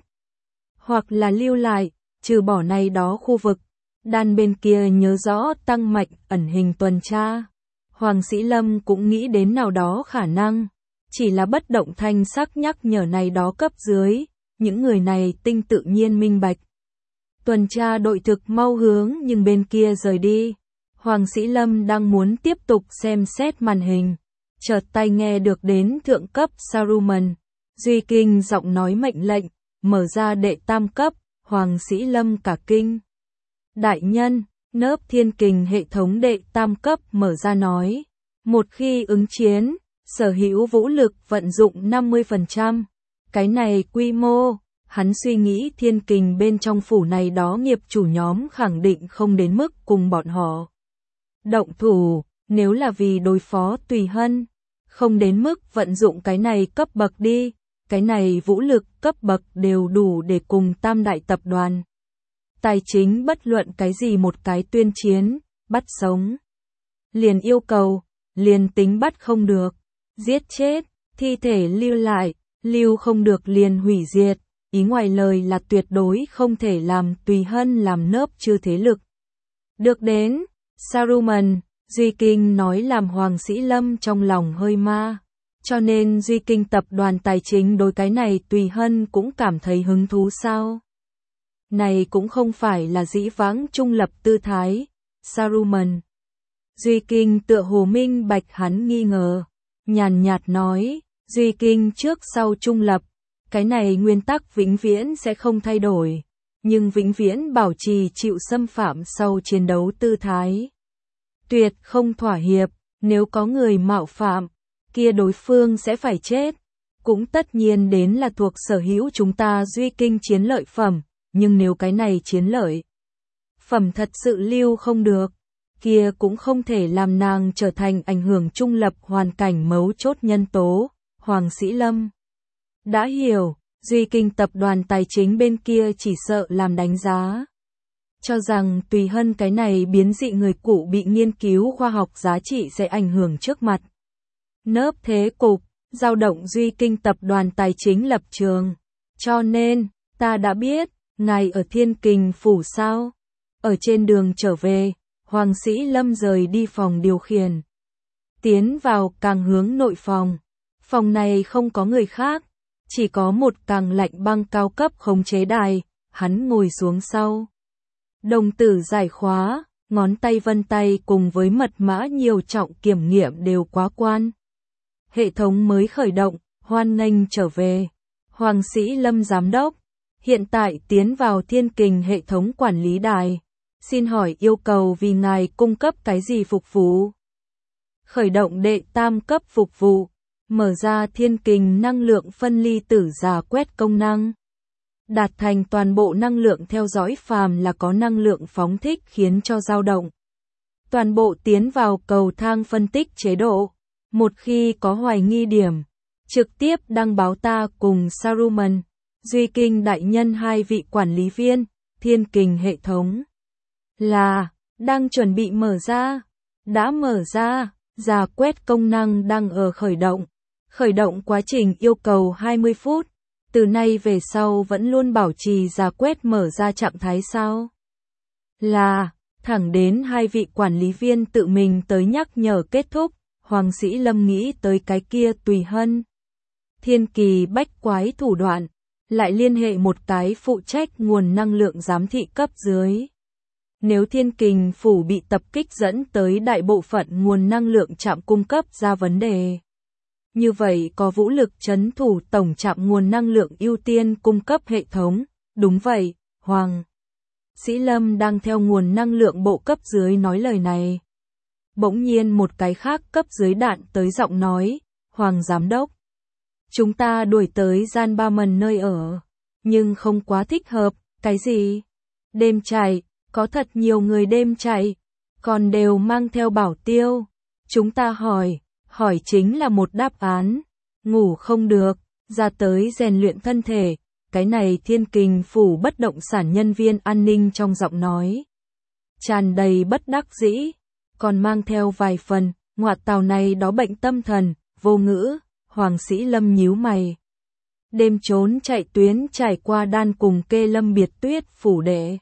hoặc là lưu lại, trừ bỏ này đó khu vực. Đan bên kia nhớ rõ tăng mạnh ẩn hình tuần tra. Hoàng Sĩ Lâm cũng nghĩ đến nào đó khả năng, chỉ là bất động thanh sắc nhắc nhở này đó cấp dưới, những người này tinh tự nhiên minh bạch. Tuần tra đội thực mau hướng nhưng bên kia rời đi. Hoàng Sĩ Lâm đang muốn tiếp tục xem xét màn hình, chợt tai nghe được đến thượng cấp Saruman, Duy Kinh giọng nói mệnh lệnh, mở ra đệ tam cấp, Hoàng Sĩ Lâm cả kinh. Đại nhân, nớp Thiên Kình hệ thống đệ tam cấp mở ra nói, một khi ứng chiến, sở hữu vũ lực vận dụng 50%, cái này quy mô, hắn suy nghĩ Thiên Kình bên trong phủ này đó nghiệp chủ nhóm khẳng định không đến mức cùng bọn họ động thủ, nếu là vì đối phó Tùy Hân, không đến mức vận dụng cái này cấp bậc đi, cái này vũ lực cấp bậc đều đủ để cùng tam đại tập đoàn tài chính bất luận cái gì một cái tuyên chiến, bắt sống. Liền yêu cầu, liền tính bắt không được, giết chết, thi thể lưu lại, lưu không được liền hủy diệt, ý ngoài lời là tuyệt đối không thể làm Tùy Hân làm nớp chư thế lực. Được đến, Saruman, Duy Kinh nói làm Hoàng Sĩ Lâm trong lòng hơi ma, cho nên Duy Kinh tập đoàn tài chính đối cái này Tùy Hân cũng cảm thấy hứng thú sao. Này cũng không phải là dĩ vãng trung lập tư thái, Saruman. Duy Kinh tựa hồ minh bạch hắn nghi ngờ, nhàn nhạt nói, Duy Kinh trước sau trung lập, cái này nguyên tắc vĩnh viễn sẽ không thay đổi, nhưng vĩnh viễn bảo trì chịu xâm phạm sau chiến đấu tư thái. Tuyệt không thỏa hiệp, nếu có người mạo phạm, kia đối phương sẽ phải chết. Cũng tất nhiên đến là thuộc sở hữu chúng ta Duy Kinh chiến lợi phẩm, nhưng nếu cái này chiến lợi phẩm thật sự lưu không được, kia cũng không thể làm nàng trở thành ảnh hưởng trung lập hoàn cảnh mấu chốt nhân tố. Hoàng Sĩ Lâm đã hiểu, Duy Kinh tập đoàn tài chính bên kia chỉ sợ làm đánh giá. Cho rằng Tùy Hân cái này biến dị người cũ bị nghiên cứu khoa học giá trị sẽ ảnh hưởng trước mặt. Nớp thế cục, dao động Duy Kinh tập đoàn tài chính lập trường. Cho nên, ta đã biết, ngài ở Thiên Kình Phủ sao? Ở trên đường trở về, Hoàng Sĩ Lâm rời đi phòng điều khiển. Tiến vào càng hướng nội phòng. Phòng này không có người khác, chỉ có một càng lạnh băng cao cấp khống chế đài, hắn ngồi xuống sau. Đồng tử giải khóa, ngón tay vân tay cùng với mật mã nhiều trọng kiểm nghiệm đều quá quan. Hệ thống mới khởi động, hoan nghênh trở về. Hoàng Sĩ Lâm giám đốc, hiện tại tiến vào Thiên Kình hệ thống quản lý đài. Xin hỏi yêu cầu vì ngài cung cấp cái gì phục vụ? Khởi động đệ tam cấp phục vụ, mở ra Thiên Kình năng lượng phân ly tử giả quét công năng. Đạt thành toàn bộ năng lượng theo dõi phàm là có năng lượng phóng thích khiến cho dao động. Toàn bộ tiến vào cầu thang phân tích chế độ. Một khi có hoài nghi điểm, trực tiếp đăng báo ta cùng Saruman, Duy Kinh đại nhân hai vị quản lý viên, Thiên Kình hệ thống. Là, đang chuẩn bị mở ra, đã mở ra, giả quét công năng đang ở khởi động. Khởi động quá trình yêu cầu 20 phút, từ nay về sau vẫn luôn bảo trì giả quét mở ra trạng thái sao? Là, thẳng đến hai vị quản lý viên tự mình tới nhắc nhở kết thúc, Hoàng Sĩ Lâm nghĩ tới cái kia Tùy Hân. Thiên kỳ bách quái thủ đoạn, lại liên hệ một cái phụ trách nguồn năng lượng giám thị cấp dưới. Nếu Thiên Kình Phủ bị tập kích dẫn tới đại bộ phận nguồn năng lượng trạm cung cấp ra vấn đề. Như vậy có vũ lực trấn thủ tổng trạm nguồn năng lượng ưu tiên cung cấp hệ thống. Đúng vậy, Hoàng Sĩ Lâm đang theo nguồn năng lượng bộ cấp dưới nói lời này. Bỗng nhiên một cái khác cấp dưới đạn tới giọng nói, Hoàng Giám Đốc. Chúng ta đuổi tới Gian Ba Mần nơi ở, nhưng không quá thích hợp, cái gì? Đêm chạy, có thật nhiều người đêm chạy, còn đều mang theo bảo tiêu. Chúng ta hỏi chính là một đáp án, ngủ không được, ra tới rèn luyện thân thể, cái này Thiên Kình Phủ bất động sản nhân viên an ninh trong giọng nói. Tràn đầy bất đắc dĩ, còn mang theo vài phần, ngoại tào này đó bệnh tâm thần, vô ngữ, Hoàng Sĩ Lâm nhíu mày. Đêm trốn chạy tuyến trải qua đan cùng Kê Lâm biệt tuyết phủ đệ.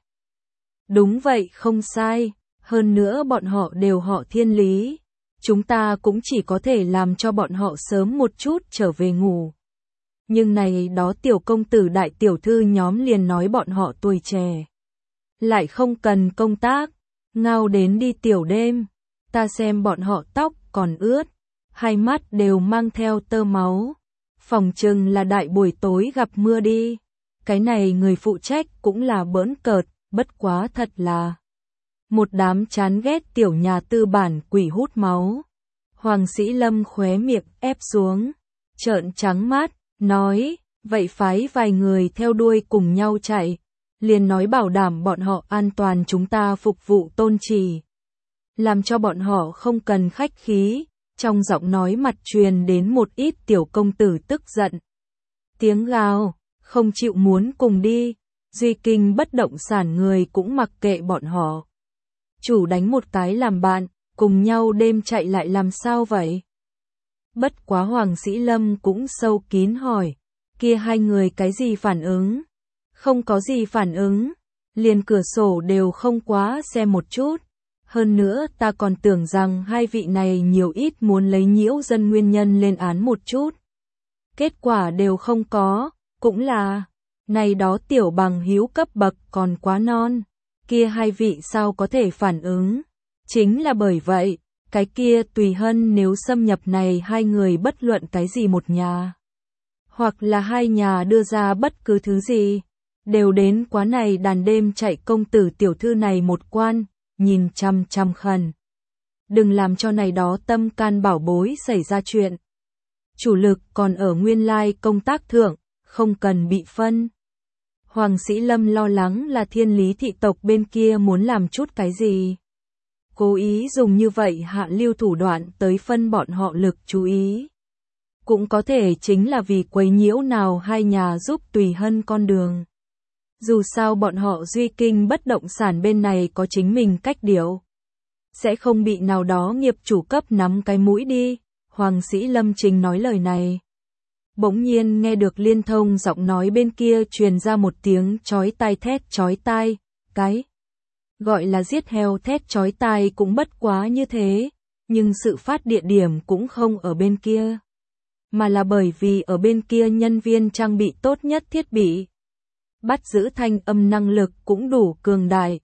Đúng vậy không sai, hơn nữa bọn họ đều họ Thiên Lý. Chúng ta cũng chỉ có thể làm cho bọn họ sớm một chút trở về ngủ. Nhưng này đó tiểu công tử đại tiểu thư nhóm liền nói bọn họ tuổi trẻ. Lại không cần công tác, ngao đến đi tiểu đêm. Ta xem bọn họ tóc còn ướt, hai mắt đều mang theo tơ máu. Phòng chừng là đại buổi tối gặp mưa đi. Cái này người phụ trách cũng là bỡn cợt, bất quá thật là một đám chán ghét tiểu nhà tư bản quỷ hút máu. Hoàng Sĩ Lâm khóe miệng ép xuống, trợn trắng mắt, nói, vậy phái vài người theo đuôi cùng nhau chạy, liền nói bảo đảm bọn họ an toàn chúng ta phục vụ tôn trì. Làm cho bọn họ không cần khách khí, trong giọng nói mặt truyền đến một ít tiểu công tử tức giận. Tiếng gào, không chịu muốn cùng đi, Duy Kinh bất động sản người cũng mặc kệ bọn họ. Chủ đánh một cái làm bạn, cùng nhau đêm chạy lại làm sao vậy? Bất quá Hoàng Sĩ Lâm cũng sâu kín hỏi, kia hai người cái gì phản ứng? Không có gì phản ứng, liền cửa sổ đều không quá xem một chút. Hơn nữa ta còn tưởng rằng hai vị này nhiều ít muốn lấy nhiễu dân nguyên nhân lên án một chút. Kết quả đều không có, cũng là, này đó tiểu bằng hữu cấp bậc còn quá non. Kia hai vị sao có thể phản ứng? Chính là bởi vậy, Cái kia Tùy Hân nếu xâm nhập này hai người bất luận cái gì một nhà, hoặc là hai nhà đưa ra bất cứ thứ gì, đều đến quá này đàn đêm chạy công tử tiểu thư này một quan, nhìn chằm chằm khẩn. Đừng làm cho này đó tâm can bảo bối xảy ra chuyện. Chủ lực còn ở nguyên lai công tác thượng, không cần bị phân. Hoàng Sĩ Lâm lo lắng là Thiên Lý thị tộc bên kia muốn làm chút cái gì. Cố ý dùng như vậy hạ lưu thủ đoạn tới phân bọn họ lực chú ý. Cũng có thể chính là vì quấy nhiễu nào hai nhà giúp Tùy Hân con đường. Dù sao bọn họ Duy Kinh bất động sản bên này có chính mình cách điệu. Sẽ không bị nào đó nghiệp chủ cấp nắm cái mũi đi. Hoàng Sĩ Lâm Trình nói lời này. Bỗng nhiên nghe được liên thông giọng nói bên kia truyền ra một tiếng chói tai thét chói tai. Cái gọi là giết heo thét chói tai cũng bất quá như thế. Nhưng sự phát địa điểm cũng không ở bên kia. Mà là bởi vì ở bên kia nhân viên trang bị tốt nhất thiết bị. Bắt giữ thanh âm năng lực cũng đủ cường đại.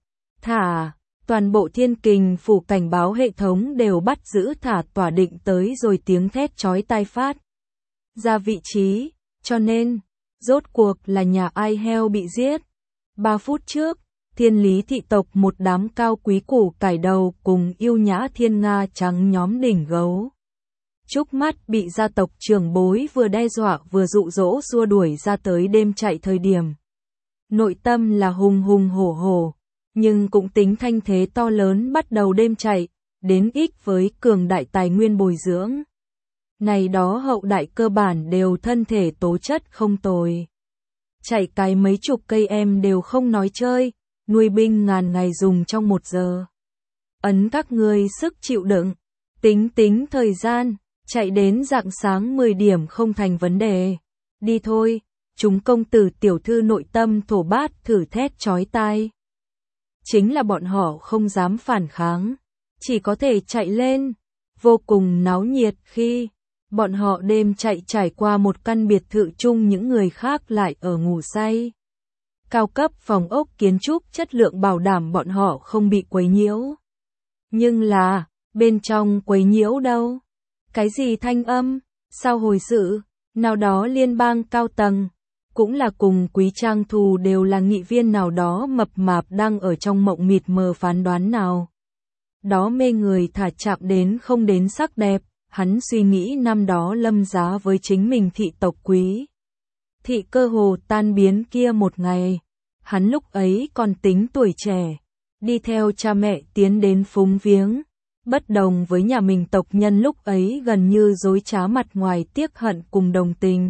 Toàn bộ Thiên Kình phủ cảnh báo hệ thống đều bắt giữ tỏa định tới rồi tiếng thét chói tai phát ra vị trí, cho nên, rốt cuộc là nhà ai heo bị giết. 3 phút trước, Thiên Lý thị tộc một đám cao quý củ cải đầu cùng yêu nhã thiên nga trắng nhóm đỉnh gấu. Trúc mắt bị gia tộc trưởng bối vừa đe dọa vừa dụ dỗ xua đuổi ra tới đêm chạy thời điểm. Nội tâm là hùng hùng hổ hổ, nhưng cũng tính thanh thế to lớn bắt đầu đêm chạy, đến ích với cường đại tài nguyên bồi dưỡng. Này đó hậu đại cơ bản đều thân thể tố chất không tồi. Chạy cái mấy chục cây em đều không nói chơi, nuôi binh ngàn ngày dùng trong 1 giờ. Ấn các ngươi sức chịu đựng, tính thời gian, chạy đến rạng sáng 10 điểm không thành vấn đề. Đi thôi, chúng công tử tiểu thư nội tâm thổ bát thử thét chói tai. Chính là bọn họ không dám phản kháng, chỉ có thể chạy lên, vô cùng náo nhiệt khi bọn họ đêm chạy trải qua một căn biệt thự chung những người khác lại ở ngủ say. Cao cấp phòng ốc kiến trúc chất lượng bảo đảm bọn họ không bị quấy nhiễu. Nhưng là, bên trong quấy nhiễu đâu? Cái gì thanh âm? Sao hồi sự? Nào đó liên bang cao tầng, cũng là cùng Quý Trang Thù đều là nghị viên nào đó mập mạp đang ở trong mộng mịt mờ phán đoán nào. Đó mê người thả chạm đến không đến sắc đẹp, hắn suy nghĩ năm đó Lâm giá với chính mình thị tộc Quý. Thị cơ hồ tan biến kia một ngày, hắn lúc ấy còn tính tuổi trẻ, đi theo cha mẹ tiến đến phúng viếng. Bất đồng với nhà mình tộc nhân lúc ấy gần như dối trá mặt ngoài tiếc hận cùng đồng tình.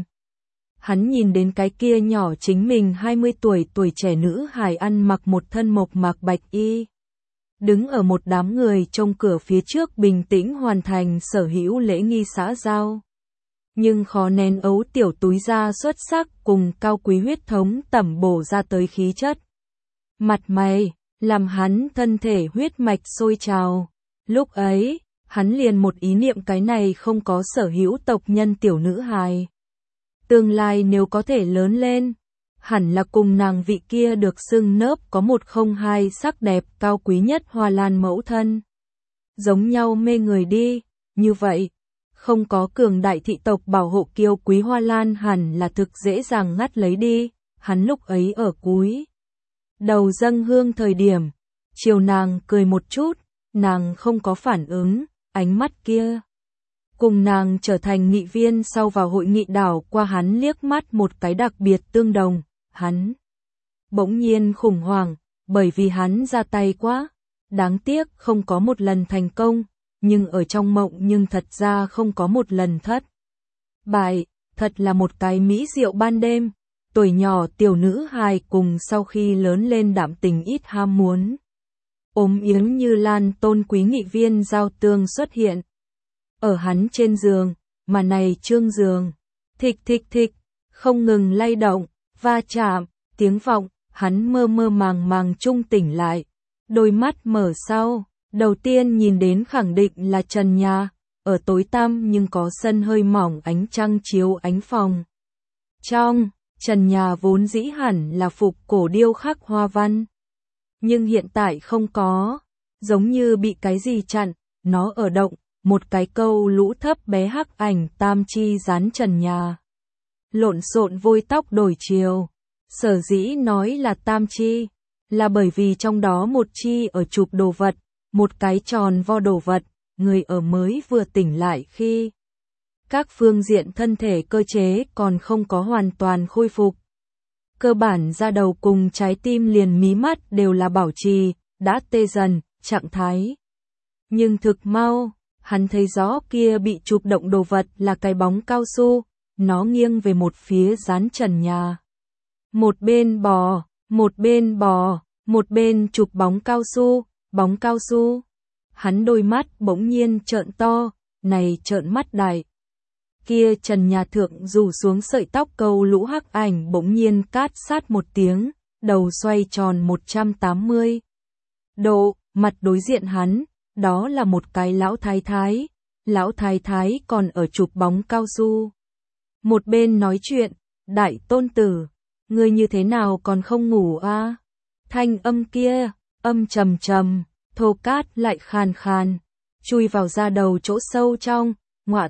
Hắn nhìn đến cái kia nhỏ chính mình 20 tuổi trẻ nữ hài ăn mặc một thân mộc mạc bạch y. Đứng ở một đám người trông cửa phía trước bình tĩnh hoàn thành sở hữu lễ nghi xã giao. Nhưng khó nén ấu tiểu túi da xuất sắc cùng cao quý huyết thống tẩm bổ ra tới khí chất. Mặt mày, làm hắn thân thể huyết mạch sôi trào. Lúc ấy, hắn liền một ý niệm cái này không có sở hữu tộc nhân tiểu nữ hài. Tương lai nếu có thể lớn lên, hẳn là cùng nàng vị kia được xưng nớp có 102 sắc đẹp cao quý nhất Hoa Lan mẫu thân. Giống nhau mê người đi, như vậy, không có cường đại thị tộc bảo hộ kiêu quý Hoa Lan hẳn là thực dễ dàng ngắt lấy đi, hắn lúc ấy ở cúi đầu dâng hương thời điểm, chiều nàng cười một chút, nàng không có phản ứng, ánh mắt kia. Cùng nàng trở thành nghị viên sau vào hội nghị đảo qua hắn liếc mắt một cái đặc biệt tương đồng, hắn bỗng nhiên khủng hoảng, bởi vì hắn ra tay quá, đáng tiếc không có một lần thành công, nhưng ở trong mộng nhưng thật ra không có một lần thất bại, thật là một cái mỹ diệu ban đêm, tuổi nhỏ tiểu nữ hài cùng sau khi lớn lên đạm tình ít ham muốn. Ốm yếng như lan tôn quý nghị viên giao tương xuất hiện. Ở hắn trên giường, mà này trương giường, thịch thịch thịch, không ngừng lay động, va chạm, tiếng vọng, hắn mơ mơ màng màng trung tỉnh lại. Đôi mắt mở sau, đầu tiên nhìn đến khẳng định là trần nhà, ở tối tăm nhưng có sân hơi mỏng ánh trăng chiếu ánh phòng. Trong, trần nhà vốn dĩ hẳn là phục cổ điêu khắc hoa văn. Nhưng hiện tại không có, giống như bị cái gì chặn, nó ở động, một cái câu lũ thấp bé hắc ảnh tam chi dán trần nhà. Lộn xộn vôi tóc đổi chiều. Sở dĩ nói là tam chi, là bởi vì trong đó một chi ở chụp đồ vật, một cái tròn vo đồ vật, người ở mới vừa tỉnh lại khi các phương diện thân thể cơ chế còn không có hoàn toàn khôi phục. Cơ bản da đầu cùng trái tim liền mí mắt đều là bảo trì, đã tê dần, trạng thái. Nhưng thực mau, hắn thấy rõ kia bị chụp động đồ vật là cái bóng cao su, nó nghiêng về một phía dán trần nhà. Một bên bò, một bên chụp bóng cao su. Hắn đôi mắt bỗng nhiên trợn to, này trợn mắt đại. Kia trần nhà thượng rủ xuống sợi tóc câu lũ hắc ảnh bỗng nhiên cát sát một tiếng, đầu xoay tròn 180 độ, mặt đối diện hắn, đó là một cái lão thái thái còn ở chụp bóng cao su. Một bên nói chuyện, đại tôn tử, ngươi như thế nào còn không ngủ a? Thanh âm kia, âm trầm trầm, thô cát lại khàn khàn, chui vào da đầu chỗ sâu trong, ngọa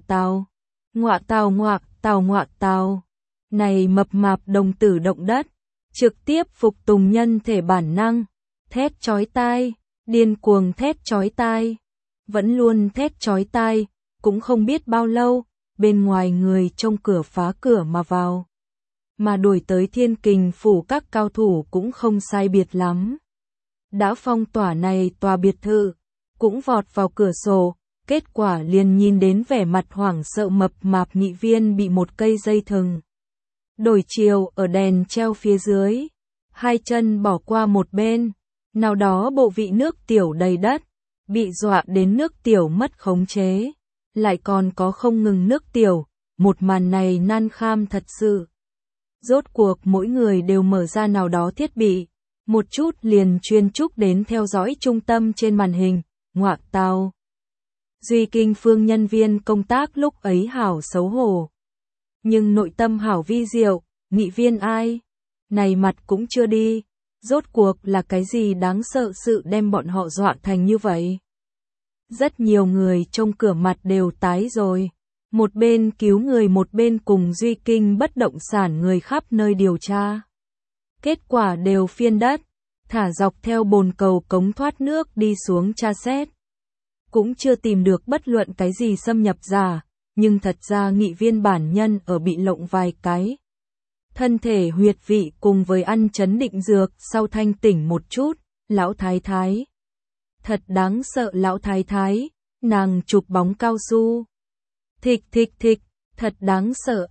tào. Này mập mạp đồng tử động đất, trực tiếp phục tùng nhân thể bản năng, thét chói tai, điên cuồng thét chói tai, vẫn luôn thét chói tai, cũng không biết bao lâu, bên ngoài người trông cửa phá cửa mà vào. Mà đuổi tới Thiên Kình phủ các cao thủ cũng không sai biệt lắm. Đã phong tỏa này tòa biệt thự, cũng vọt vào cửa sổ, kết quả liền nhìn đến vẻ mặt hoảng sợ mập mạp nghị viên bị một cây dây thừng đổi chiều ở đèn treo phía dưới, hai chân bỏ qua một bên, nào đó bộ vị nước tiểu đầy đất, bị dọa đến nước tiểu mất khống chế, lại còn có không ngừng nước tiểu, một màn này nan kham thật sự. Rốt cuộc mỗi người đều mở ra nào đó thiết bị, một chút liền chuyên trúc đến theo dõi trung tâm trên màn hình, ngoạc tào. Duy Kinh Phương nhân viên công tác lúc ấy hảo xấu hổ. Nhưng nội tâm hảo vi diệu, nghị viên ai? Này mặt cũng chưa đi, rốt cuộc là cái gì đáng sợ sự đem bọn họ dọa thành như vậy? Rất nhiều người trong cửa mặt đều tái rồi. Một bên cứu người một bên cùng Duy Kinh bất động sản người khắp nơi điều tra. Kết quả đều phiên đất, thả dọc theo bồn cầu cống thoát nước đi xuống tra xét. Cũng chưa tìm được bất luận cái gì xâm nhập giả, nhưng thật ra nghị viên bản nhân ở bị lộng vài cái. Thân thể huyệt vị cùng với ăn chấn định dược sau thanh tỉnh một chút, lão thái thái. Thật đáng sợ lão thái thái, nàng chụp bóng cao su. Thịch, thật đáng sợ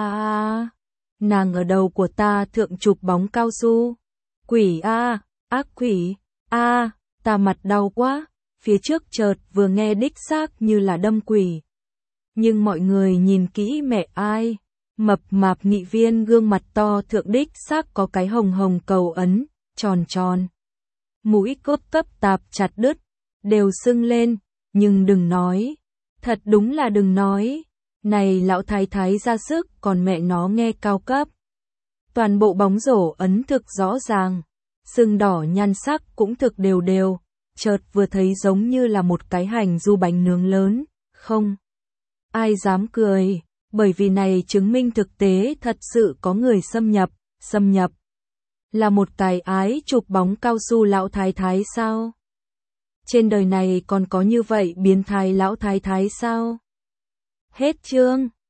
Nàng ở đầu của ta thượng chụp bóng cao su. Quỷ ác quỷ ta mặt đau quá, phía trước chợt vừa nghe đích xác như là đâm quỷ. Nhưng mọi người nhìn kỹ mẹ ai, mập mạp nghị viên gương mặt to thượng đích xác có cái hồng hồng cầu ấn, tròn. Mũi cốt cấp tạp chặt đứt, đều sưng lên, nhưng đừng nói. Thật đúng là đừng nói, này lão thái thái ra sức còn mẹ nó nghe cao cấp. Toàn bộ bóng rổ ấn thực rõ ràng, sưng đỏ nhan sắc cũng thực đều, chợt vừa thấy giống như là một cái hành du bánh nướng lớn, không ai dám cười, bởi vì này chứng minh thực tế thật sự có người xâm nhập. Là một cái ái chụp bóng cao su lão thái thái sao? Trên đời này còn có như vậy biến thái lão thái thái sao? Hết chương.